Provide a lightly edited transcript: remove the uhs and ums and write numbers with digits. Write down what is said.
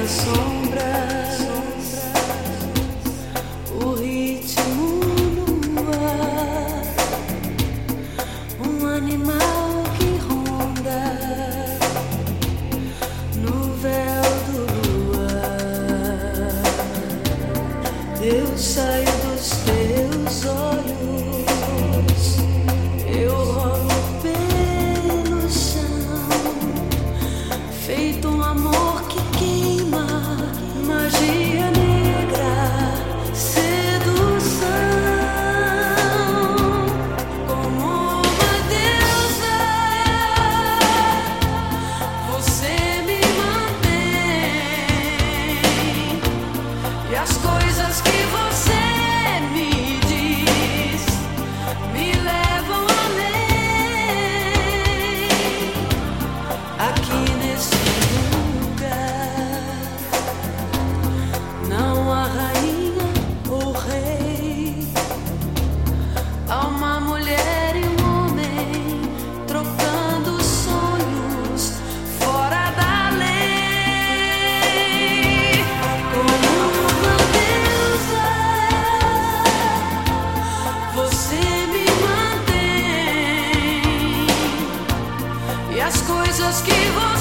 nas sombras, o ritmo no ar, um animal que ronda no véu do luar. Eu saio dos teus olhos, eu rolo pelo chão, feito um amor que queima, magia negra, sedução. Como uma deusa, você me mantém, e as coisas que você me diz me levam além. Aqui nesse lugar não há rainha ou rei, há uma mulher e um homem trocando sonhos fora da lei. Como uma deusa, você me mantém, e as coisas que você